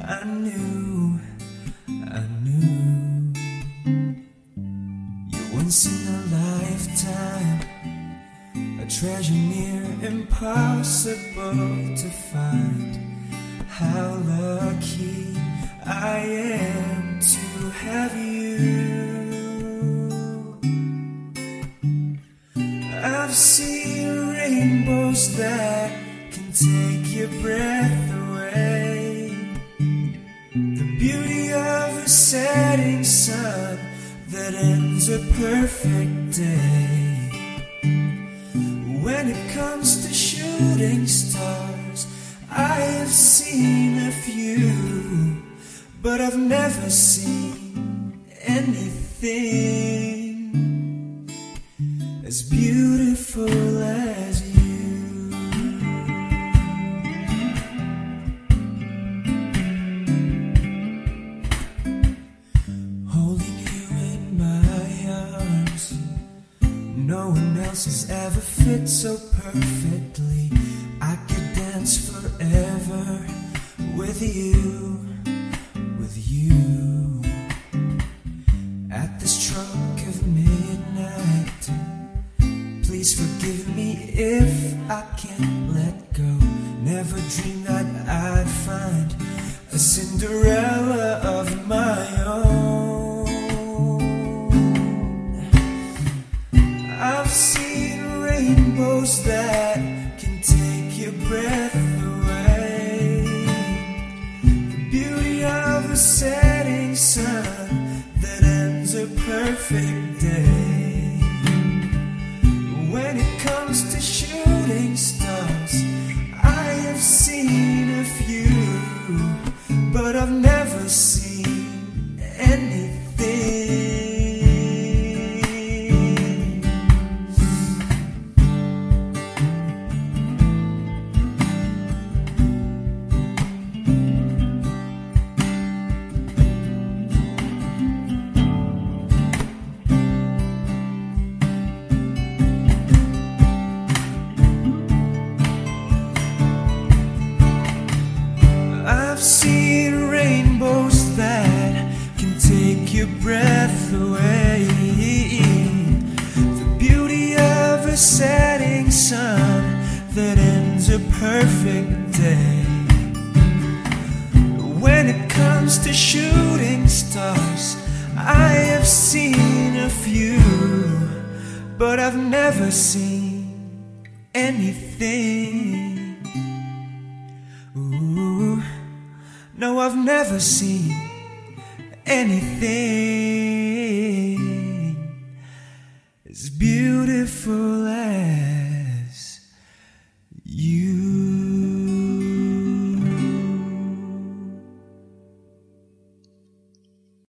I knew you're once in a lifetime, a treasure near impossible to find. How lucky I am to have you. I've seen rainbows that can take your breath away, the beauty of a setting sun that ends a perfect day. When it comes to shooting stars, I have seen a few, but I've never seen anything as beautiful as you. Holding you in my arms, no one else has ever fit so perfectly. I could dance forever with you, with you. At the stroke of midnight, please forgive me if I can't let go. Never dreamed that I'd find a Cinderella of my own. I've seen rainbows that can take your breath away, the beauty of a setting sun that ends a perfect day. When it comes to shooting stars, I have seen a few, but I've never seen anything I've seen rainbows that can take your breath away, the beauty of a setting sun that ends a perfect day. When it comes to shooting stars, I have seen a few, but I've never seen anything. Ooh, no, I've never seen anything as beautiful as